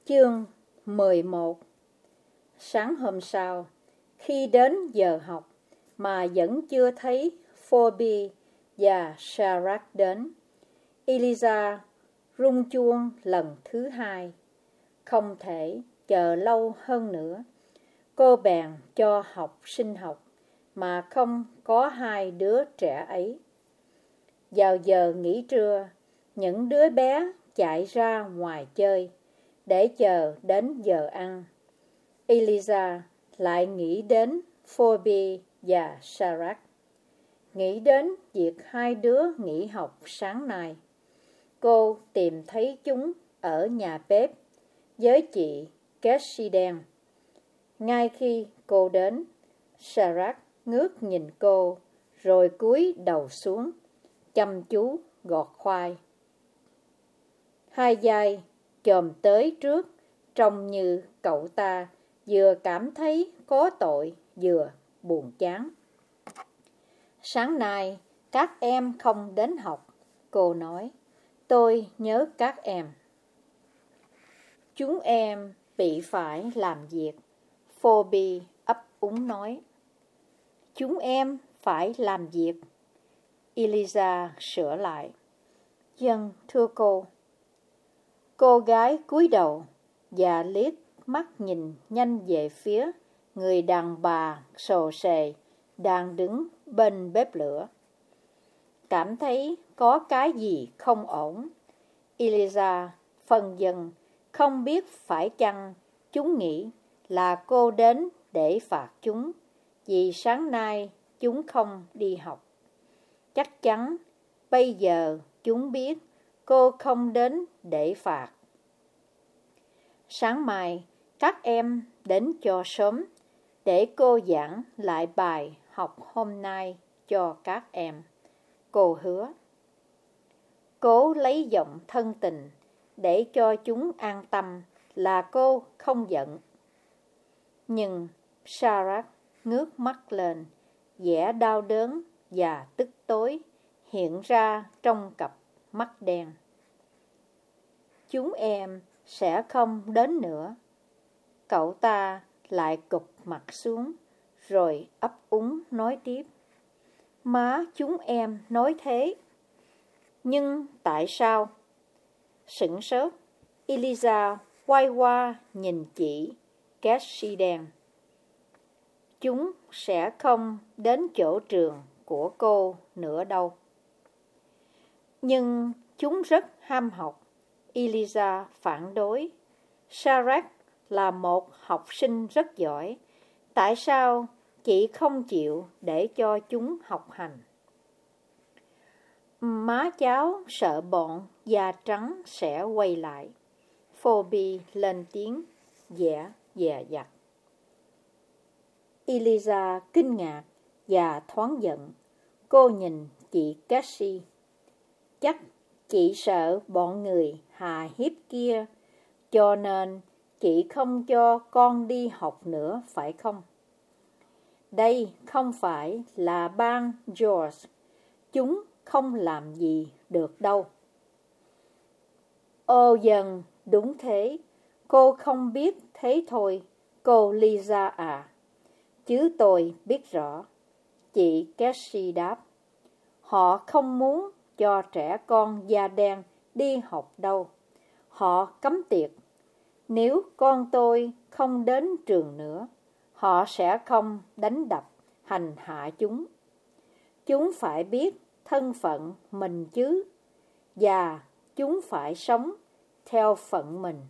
Chương 11. Sáng hôm sau, khi đến giờ học mà vẫn chưa thấy Phoebe và Shadrach đến, Eliza rung chuông lần thứ hai. Không thể chờ lâu hơn nữa. Cô bèn cho học sinh học mà không có hai đứa trẻ ấy. Vào giờ nghỉ trưa, những đứa bé chạy ra ngoài chơi để chờ đến giờ ăn. Eliza lại nghĩ đến Phoebe và Shadrach. Nghĩ đến việc hai đứa nghỉ học sáng nay. Cô tìm thấy chúng ở nhà bếp với chị Cassidy. Ngay khi cô đến, Shadrach ngước nhìn cô rồi cúi đầu xuống, chăm chú gọt khoai. Hai vai chồm tới trước, trông như cậu ta vừa cảm thấy có tội vừa buồn chán. Sáng nay các em không đến học, cô nói. Tôi nhớ các em. Chúng em bị phải làm việc, Phoebe ấp úng nói. Chúng em phải làm việc, Eliza sửa lại. Vâng, thưa cô. Cô gái cúi đầu và liếc mắt nhìn nhanh về phía người đàn bà xồ xề đang đứng bên bếp lửa. Cảm thấy có cái gì không ổn, Eliza phân vân, không biết phải chăng chúng nghĩ là cô đến để phạt chúng vì sáng nay chúng không đi học. Chắc chắn bây giờ chúng biết cô không đến để phạt. Sáng mai các em đến cho sớm để cô giảng lại bài học hôm nay cho các em, cô hứa. Cố lấy giọng thân tình để cho chúng an tâm là cô không giận. Nhưng Shadrach ngước mắt lên, vẻ đau đớn và tức tối hiện ra trong cặp mắt đen. Chúng em sẽ không đến nữa. Cậu ta lại cụp mặt xuống, rồi ấp úng nói tiếp. Má chúng em nói thế. Nhưng tại sao? Sửng sốt, Eliza quay qua nhìn chị Cassidy. Chúng sẽ không đến chỗ trường của cô nữa đâu. Nhưng chúng rất ham học, Eliza phản đối. Shadrach là một học sinh rất giỏi. Tại sao chị không chịu để cho chúng học hành? Má cháu sợ bọn da trắng sẽ quay lại. Phoebe lên tiếng, vẻ dè dặt. Eliza kinh ngạc và thoáng giận. Cô nhìn chị Cassie. Chắc chị sợ bọn người hà hiếp kia, cho nên chị không cho con đi học nữa phải không? Đây không phải là bang George. Chúng không làm gì được đâu. Ồ dần, đúng thế. Cô không biết thế thôi, cô Lisa à. Chứ tôi biết rõ. Chị Cassie đáp. Họ không muốn cho trẻ con da đen đi học đâu. Họ cấm tiệc. Nếu con tôi không đến trường nữa, họ sẽ không đánh đập, hành hạ chúng. Chúng phải biết thân phận mình chứ, và chúng phải sống theo phận mình.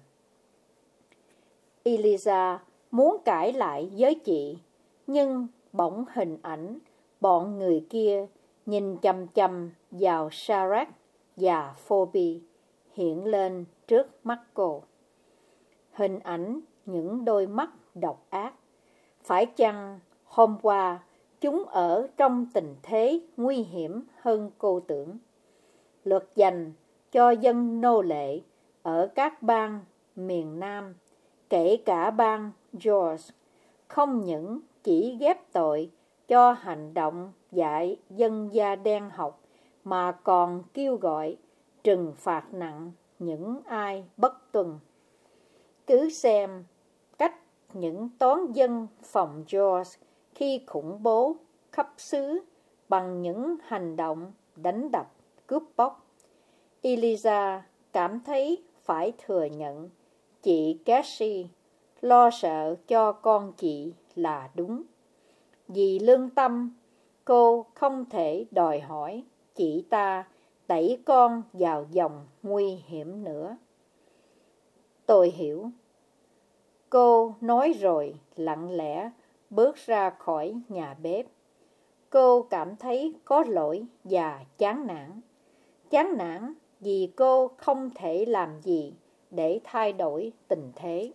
Eliza muốn cãi lại với chị, nhưng bỗng hình ảnh bọn người kia nhìn chằm chằm vào Shadrach và Phoebe hiện lên trước mắt cô. Hình ảnh những đôi mắt độc ác. Phải chăng hôm qua chúng ở trong tình thế nguy hiểm hơn cô tưởng? Luật dành cho dân nô lệ ở các bang miền Nam, kể cả bang George, không những chỉ ghép tội cho hành động dạy dân da đen học, mà còn kêu gọi trừng phạt nặng những ai bất tuân. Cứ xem cách những toán dân phòng George khi khủng bố khắp xứ bằng những hành động đánh đập, cướp bóc. Eliza cảm thấy phải thừa nhận chị Cassie lo sợ cho con chị là đúng. Vì lương tâm, cô không thể đòi hỏi chị ta đẩy con vào vòng nguy hiểm nữa. Tôi hiểu. Cô nói rồi lặng lẽ bước ra khỏi nhà bếp. Cô cảm thấy có lỗi và chán nản. Chán nản vì cô không thể làm gì để thay đổi tình thế.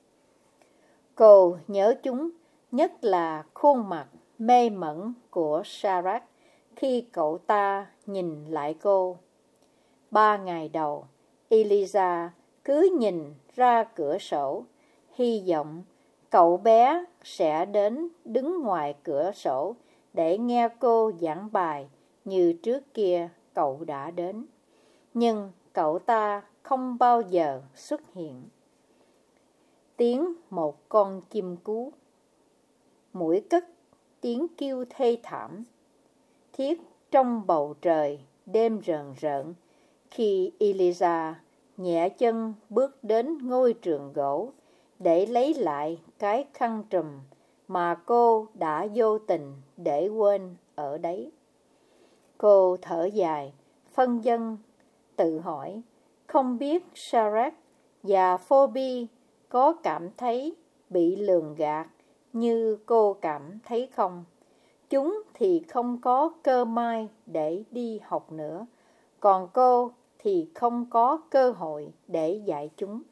Cô nhớ chúng, nhất là khuôn mặt mê mẩn của Sarah khi cậu ta nhìn lại cô. 3 ngày đầu, Eliza cứ nhìn ra cửa sổ, hy vọng cậu bé sẽ đến đứng ngoài cửa sổ để nghe cô giảng bài như trước kia cậu đã đến. Nhưng cậu ta không bao giờ xuất hiện. Tiếng một con chim cú, mũi cất tiếng kêu thê thảm, thiết trong bầu trời đêm rờn rợn khi Eliza nhẹ chân bước đến ngôi trường gỗ để lấy lại cái khăn trùm mà cô đã vô tình để quên ở đấy. Cô thở dài, phân vân, tự hỏi, không biết Sarah và Phoebe có cảm thấy bị lường gạt như cô cảm thấy không? Chúng thì không có cơ may để đi học nữa, còn cô thì không có cơ hội để dạy chúng.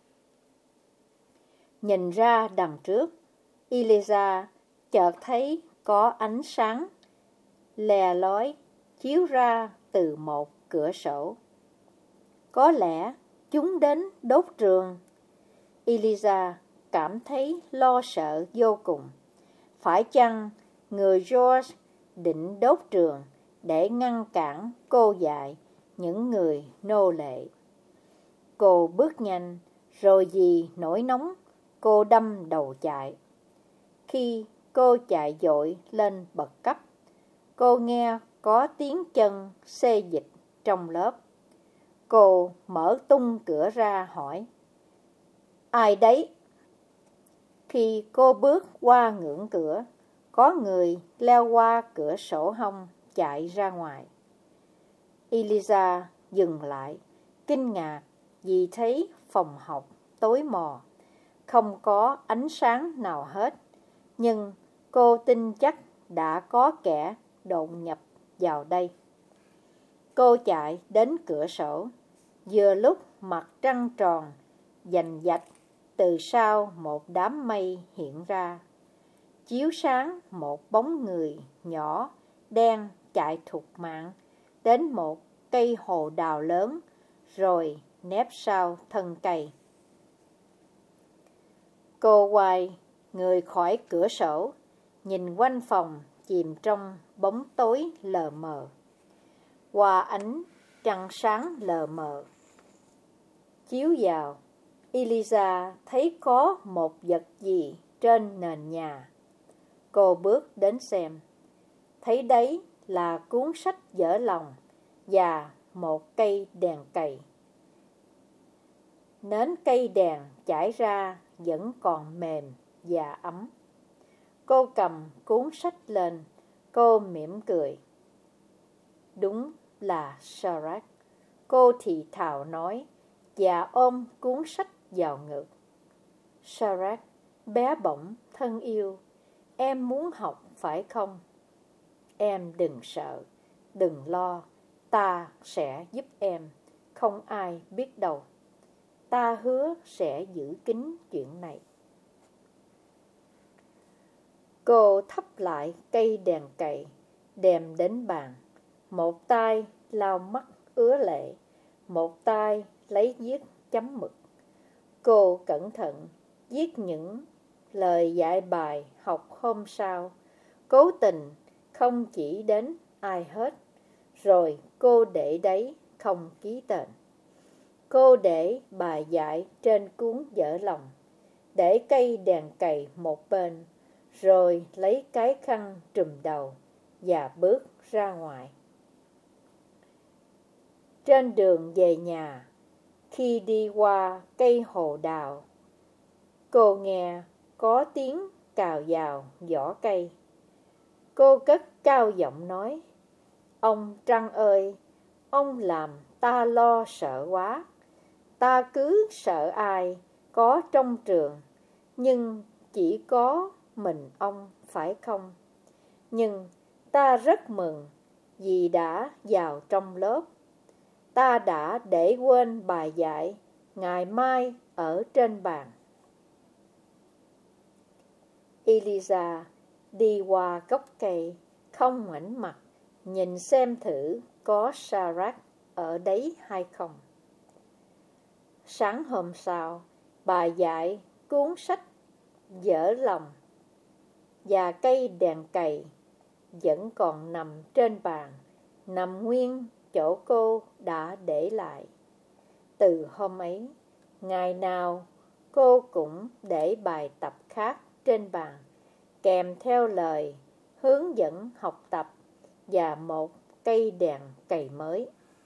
Nhìn ra đằng trước, Eliza chợt thấy có ánh sáng lè lói chiếu ra từ một cửa sổ. Có lẽ chúng đến đốt trường. Eliza cảm thấy lo sợ vô cùng. Phải chăng người George định đốt trường để ngăn cản cô dạy những người nô lệ? Cô bước nhanh, rồi vì nổi nóng, cô đâm đầu chạy. Khi cô chạy vội lên bậc cấp, cô nghe có tiếng chân xê dịch trong lớp. Cô mở tung cửa ra hỏi, ai đấy? Khi cô bước qua ngưỡng cửa, có người leo qua cửa sổ hông chạy ra ngoài. Eliza dừng lại, kinh ngạc vì thấy phòng học tối mò, không có ánh sáng nào hết. Nhưng cô tin chắc đã có kẻ đột nhập vào đây. Cô chạy đến cửa sổ, vừa lúc mặt trăng tròn vành vạch từ sau một đám mây hiện ra, chiếu sáng một bóng người nhỏ đen chạy thục mạng đến một cây hồ đào lớn, rồi nép sau thân cây. Cô quay người khỏi cửa sổ, nhìn quanh phòng chìm trong bóng tối lờ mờ. Qua ánh trăng sáng lờ mờ chiếu vào, Eliza thấy có một vật gì trên nền nhà. Cô bước đến xem, thấy đấy là cuốn sách vỡ lòng và một cây đèn cầy. Nến cây đèn chảy ra vẫn còn mềm và ấm. Cô cầm cuốn sách lên, cô mỉm cười. Đúng là Sarah, cô thì thào nói và ôm cuốn sách vào ngực. Sarah, bé bỏng, thân yêu, em muốn học phải không? Em đừng sợ, đừng lo, ta sẽ giúp em, không ai biết đâu. Ta hứa sẽ giữ kín chuyện này. Cô thắp lại cây đèn cầy, đem đến bàn. Một tay lau mắt ứa lệ, một tay lấy viết chấm mực. Cô cẩn thận viết những lời dạy bài học hôm sau, cố tình không chỉ đến ai hết, rồi cô để đấy không ký tên. Cô để bài dạy trên cuốn vở lòng, để cây đèn cày một bên, rồi lấy cái khăn trùm đầu và bước ra ngoài. Trên đường về nhà, khi đi qua cây hồ đào, cô nghe có tiếng cào vào vỏ cây. Cô cất cao giọng nói: "Ông Trăng ơi, ông làm ta lo sợ quá. Ta cứ sợ ai có trong trường, nhưng chỉ có mình ông phải không? Nhưng ta rất mừng vì đã vào trong lớp. Ta đã để quên bài dạy ngày mai ở trên bàn." Eliza đi qua gốc cây, không ngoảnh mặt, nhìn xem thử có Shadrach ở đấy hay không. Sáng hôm sau, bài dạy, cuốn sách vở lòng và cây đèn cày vẫn còn nằm trên bàn, nằm nguyên chỗ cô đã để lại. Từ hôm ấy, ngày nào cô cũng để bài tập khác trên bàn, kèm theo lời hướng dẫn học tập và một cây đèn cày mới.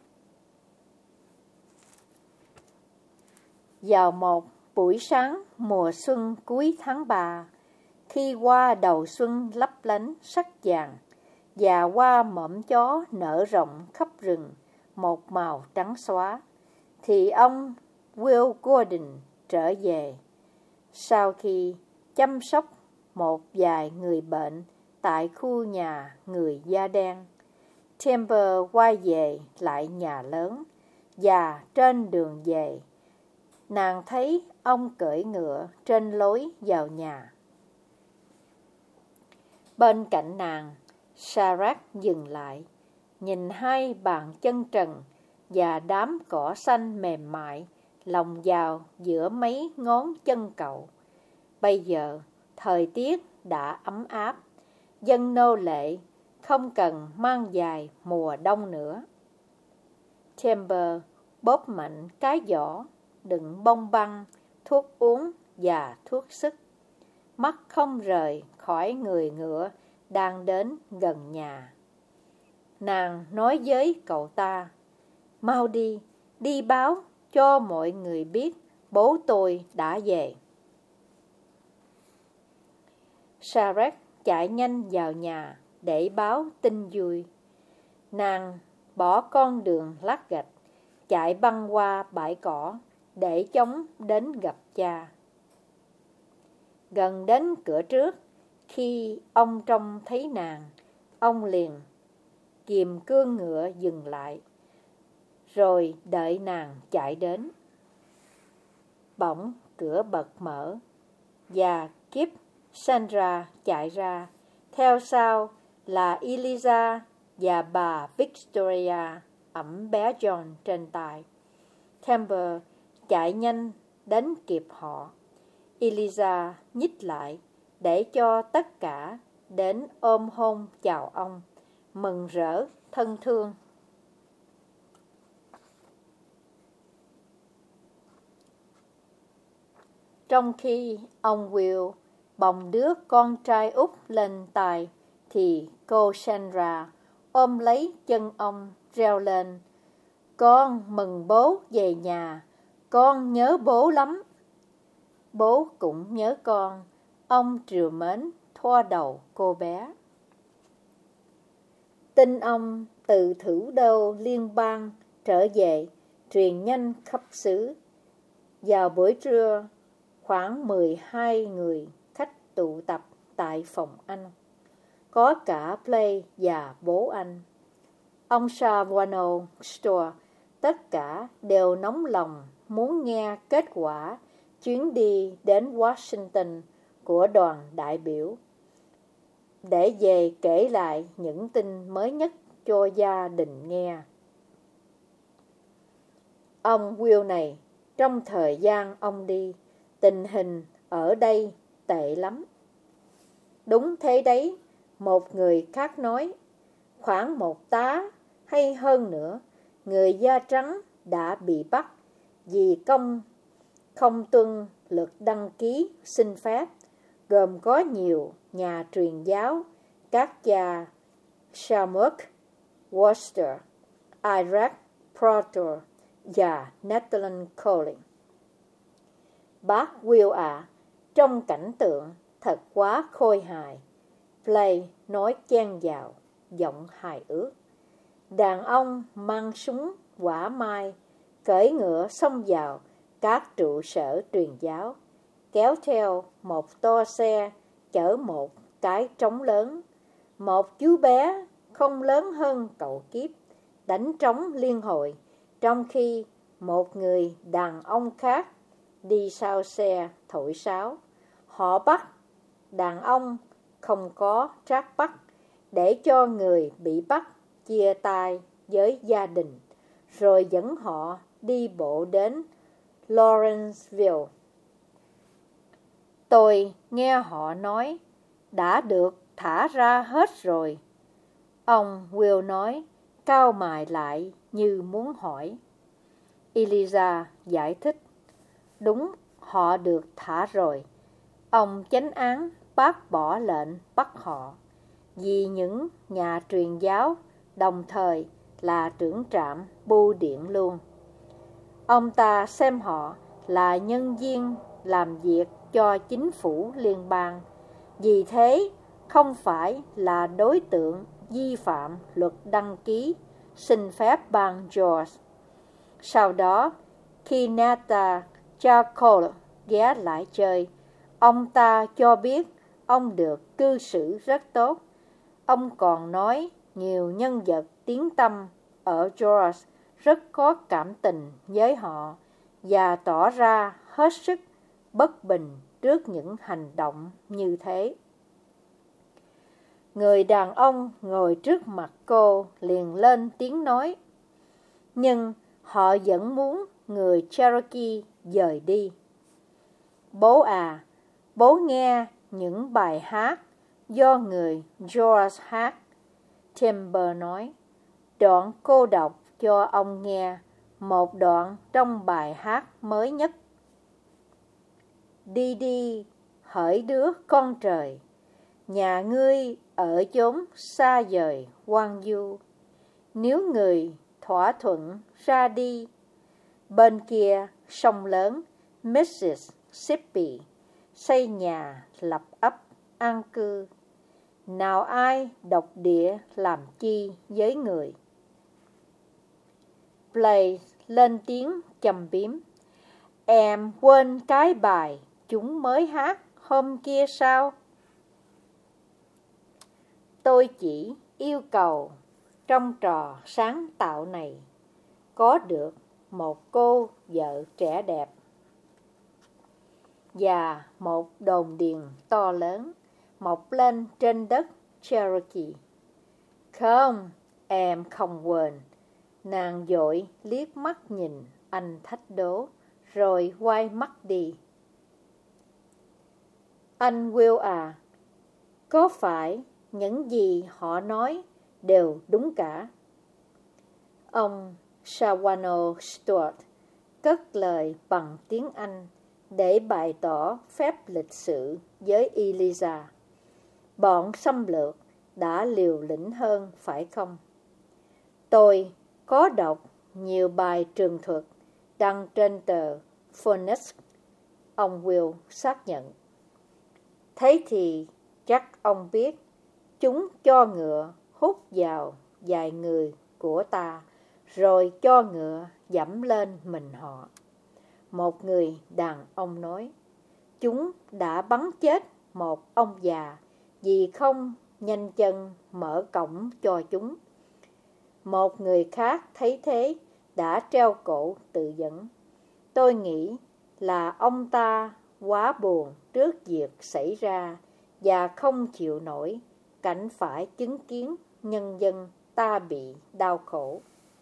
Vào một buổi sáng mùa xuân cuối tháng 3, khi hoa đầu xuân lấp lánh sắc vàng và hoa mõm chó nở rộng khắp rừng một màu trắng xóa, thì ông Will Gordon trở về. Sau khi chăm sóc một vài người bệnh tại khu nhà người da đen, Timber quay về lại nhà lớn, và trên đường về, nàng thấy ông cưỡi ngựa trên lối vào nhà. Bên cạnh nàng, Shadrach dừng lại, nhìn hai bàn chân trần và đám cỏ xanh mềm mại lồng vào giữa mấy ngón chân cậu. Bây giờ, thời tiết đã ấm áp, dân nô lệ không cần mang giày mùa đông nữa. Timber bóp mạnh cái giỏ đựng bông băng, thuốc uống và thuốc sức. Mắt không rời khỏi người ngựa đang đến gần nhà. Nàng nói với cậu ta: "Mau đi, đi báo cho mọi người biết bố tôi đã về." Shadrach chạy nhanh vào nhà để báo tin vui. Nàng bỏ con đường lát gạch, chạy băng qua bãi cỏ để chống đến gặp cha. Gần đến cửa trước, khi ông trông thấy nàng, ông liền kìm cương ngựa dừng lại, rồi đợi nàng chạy đến. Bỗng cửa bật mở, và Kip Sandra chạy ra, theo sau là Eliza và bà Victoria ẵm bé John trên tay. Timber chạy nhanh đến kịp họ. Eliza nhích lại để cho tất cả đến ôm hôn chào ông, mừng rỡ thân thương. Trong khi ông Will bồng đứa con trai út lên tay, thì cô Sandra ôm lấy chân ông reo lên: "Con mừng bố về nhà, con nhớ bố lắm." "Bố cũng nhớ con," ông trìu mến thoa đầu cô bé. Tin ông từ thủ đô liên bang trở về truyền nhanh khắp xứ. Vào buổi trưa, khoảng 12 người khách tụ tập tại phòng anh. Có cả Play và bố anh. Ông Savano Store, tất cả đều nóng lòng muốn nghe kết quả chuyến đi đến Washington của đoàn đại biểu, để về kể lại những tin mới nhất cho gia đình nghe. Ông Will này, trong thời gian ông đi, tình hình ở đây tệ lắm. Đúng thế đấy, một người khác nói. Khoảng 1 tá hay hơn nữa, người da trắng đã bị bắt vì không tuân luật đăng ký xin phép, gồm có nhiều nhà truyền giáo, các cha Shamuck, Worcester, Isaac Proctor và Nathan Collins. Bác Will ạ, trong cảnh tượng thật quá khôi hài, Play nói chen vào, giọng hài ước. Đàn ông mang súng quả mai, cưỡi ngựa xông vào các trụ sở truyền giáo, kéo theo một toa xe chở một cái trống lớn. Một chú bé không lớn hơn cậu Kíp đánh trống liên hồi, trong khi một người đàn ông khác đi sau xe thổi sáo. Họ bắt đàn ông không có trác bắt, để cho người bị bắt chia tay với gia đình, rồi dẫn họ đi bộ đến Lawrenceville. Tôi nghe họ nói đã được thả ra hết rồi. Ông Will nói, cau mày lại như muốn hỏi. Eliza giải thích, đúng, họ được thả rồi. Ông chánh án bác bỏ lệnh bắt họ, vì những nhà truyền giáo đồng thời là trưởng trạm bưu điện luôn. Ông ta xem họ là nhân viên làm việc cho chính phủ liên bang, vì thế không phải là đối tượng vi phạm luật đăng ký xin phép bang Georgia. Sau đó, khi Nata Charcot ghé lại chơi, ông ta cho biết ông được cư xử rất tốt. Ông còn nói nhiều nhân vật tiếng tăm ở Georgia rất có cảm tình với họ và tỏ ra hết sức bất bình trước những hành động như thế. Người đàn ông ngồi trước mặt cô liền lên tiếng nói, nhưng họ vẫn muốn người Cherokee dời đi. Bố à, bố nghe những bài hát do người George hát. Timber nói, đoạn cô đọc cho ông nghe một đoạn trong bài hát mới nhất. Đi đi, hỡi đứa con trời, nhà ngươi ở chốn xa vời hoang vu. Nếu người thỏa thuận ra đi, bên kia sông lớn Mississippi xây nhà lập ấp an cư, nào ai độc địa làm chi với người. Play lên tiếng châm biếm, em quên cái bài chúng mới hát hôm kia sao? Tôi chỉ yêu cầu trong trò sáng tạo này có được một cô vợ trẻ đẹp và một đồn điền to lớn mọc lên trên đất Cherokee. Không, em không quên. Nàng vội liếc mắt nhìn anh thách đố, rồi quay mắt đi. Anh Will à, có phải những gì họ nói đều đúng cả? Ông Shawano Stuart cất lời bằng tiếng Anh để bày tỏ phép lịch sự với Eliza. Bọn xâm lược đã liều lĩnh hơn phải không? Tôi có đọc nhiều bài trường thuật đăng trên tờ Phoenix, ông Will xác nhận. Thế thì chắc ông biết chúng cho ngựa hút vào vài người của ta, rồi cho ngựa dẫm lên mình họ. Một người đàn ông nói, chúng đã bắn chết một ông già vì không nhanh chân mở cổng cho chúng. Một người khác thấy thế đã treo cổ tự vẫn. Tôi nghĩ là ông ta quá buồn trước việc xảy ra và không chịu nổi cảnh phải chứng kiến nhân dân ta bị đau khổ.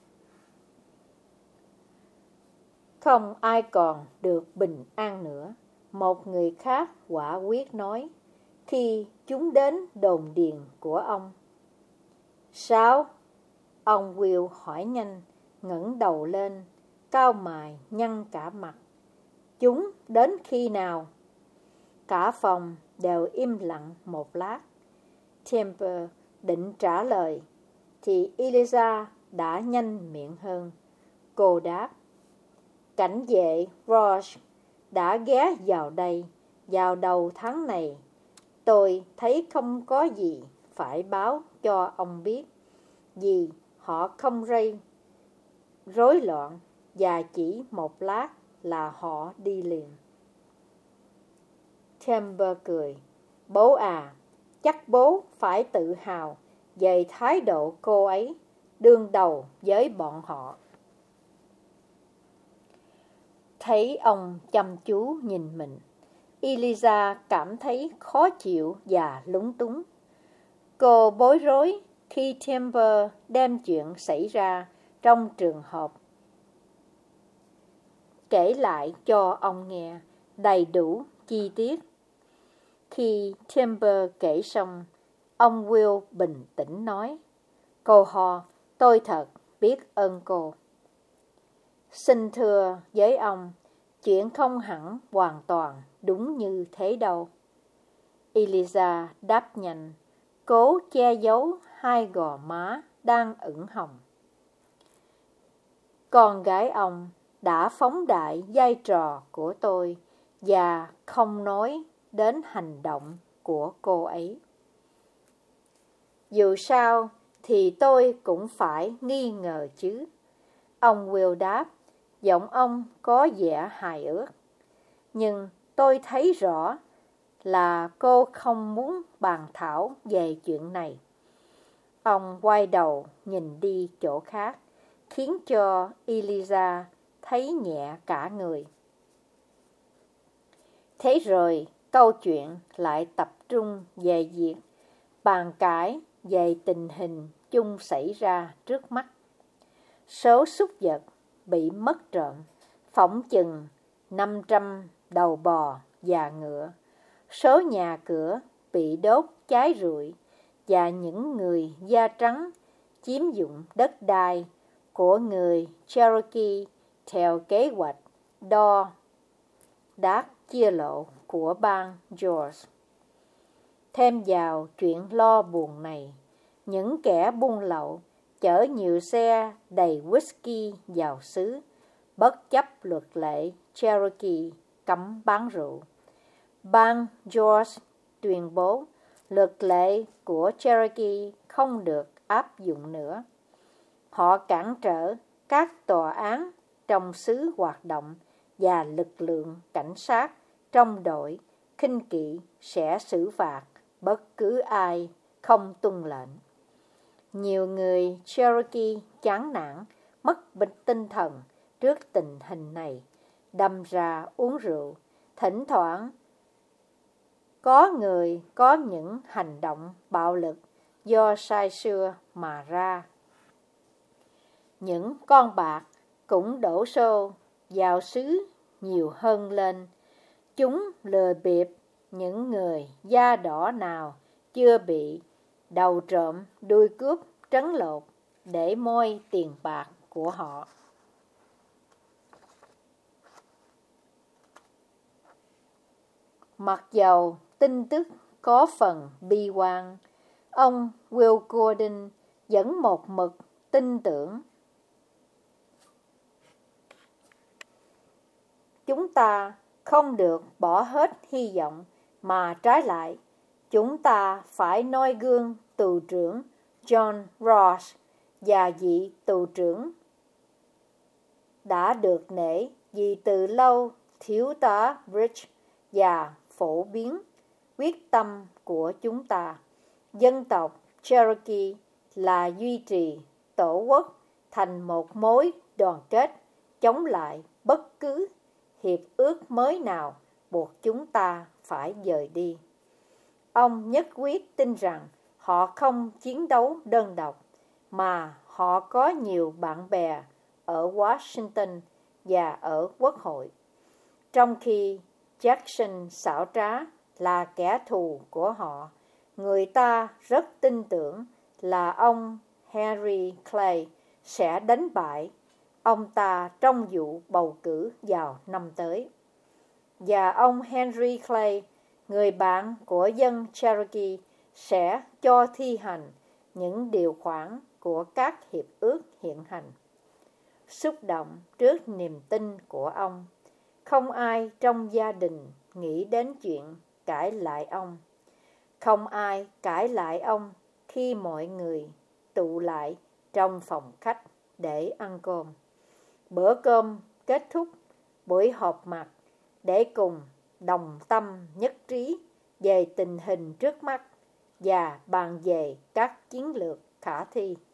Không ai còn được bình an nữa, một người khác quả quyết nói, khi chúng đến đồn điền của ông. Sao? Ông Will hỏi nhanh, ngẩng đầu lên, cau mày nhăn cả mặt. Chúng đến khi nào? Cả phòng đều im lặng một lát. Temple định trả lời, thì Eliza đã nhanh miệng hơn. Cô đáp, cảnh vệ Roche đã ghé vào đây vào đầu tháng này. Tôi thấy không có gì phải báo cho ông biết, vì họ không gây rối loạn và chỉ một lát là họ đi liền. Temple cười, bố à, chắc bố phải tự hào về thái độ cô ấy đương đầu với bọn họ. Thấy ông chăm chú nhìn mình, Eliza cảm thấy khó chịu và lúng túng. Cô bối rối khi Temple đem chuyện xảy ra trong trường hợp kể lại cho ông nghe đầy đủ chi tiết. Khi Temple kể xong, ông Will bình tĩnh nói, cô Ho, tôi thật biết ơn cô. Xin thưa với ông, chuyện không hẳn hoàn toàn đúng như thế đâu. Eliza đáp nhanh, cố che giấu hai gò má đang ửng hồng. Con gái ông đã phóng đại vai trò của tôi và không nói đến hành động của cô ấy. Dù sao thì tôi cũng phải nghi ngờ chứ. Ông Will đáp, giọng ông có vẻ hài ước. Nhưng tôi thấy rõ là cô không muốn bàn thảo về chuyện này. Ông quay đầu nhìn đi chỗ khác, khiến cho Eliza thấy nhẹ cả người. Thế rồi câu chuyện lại tập trung về việc bàn cãi về tình hình chung xảy ra trước mắt. Số súc vật bị mất trộm, phỏng chừng 500 đầu bò và ngựa. Số nhà cửa bị đốt cháy rụi và những người da trắng chiếm dụng đất đai của người Cherokee theo kế hoạch đo đát chia lộ của bang George. Thêm vào chuyện lo buồn này, những kẻ buôn lậu chở nhiều xe đầy whisky vào xứ, bất chấp luật lệ Cherokee cấm bán rượu. Bang George tuyên bố luật lệ của Cherokee không được áp dụng nữa. Họ cản trở các tòa án trong xứ hoạt động và lực lượng cảnh sát trong đội khinh kỵ sẽ xử phạt bất cứ ai không tuân lệnh. Nhiều người Cherokee chán nản, mất bình tinh thần trước tình hình này, đâm ra uống rượu. Thỉnh thoảng có người có những hành động bạo lực do say sưa mà ra. Những con bạc cũng đổ xô vào xứ nhiều hơn lên. Chúng lừa bịp những người da đỏ nào chưa bị đầu trộm đuôi cướp trấn lột để moi tiền bạc của họ. Mặc dầu tin tức có phần bi quan, ông Will Gordon vẫn một mực tin tưởng chúng ta không được bỏ hết hy vọng, mà trái lại, chúng ta phải noi gương tù trưởng John Ross và vị tù trưởng đã được nể vì từ lâu thiếu tá Bridge và phổ biến quyết tâm của chúng ta. Dân tộc Cherokee là duy trì tổ quốc thành một mối đoàn kết chống lại bất cứ hiệp ước mới nào buộc chúng ta phải dời đi. Ông nhất quyết tin rằng họ không chiến đấu đơn độc, mà họ có nhiều bạn bè ở Washington và ở Quốc hội. Trong khi Jackson xảo trá là kẻ thù của họ, người ta rất tin tưởng là ông Henry Clay sẽ đánh bại ông ta trong vụ bầu cử vào năm tới. Và ông Henry Clay, người bạn của dân Cherokee, sẽ cho thi hành những điều khoản của các hiệp ước hiện hành. Xúc động trước niềm tin của ông, không ai trong gia đình nghĩ đến chuyện cãi lại ông. Không ai cãi lại ông khi mọi người tụ lại trong phòng khách để ăn cơm. Bữa cơm kết thúc buổi họp mặt để cùng đồng tâm nhất trí về tình hình trước mắt và bàn về các chiến lược khả thi.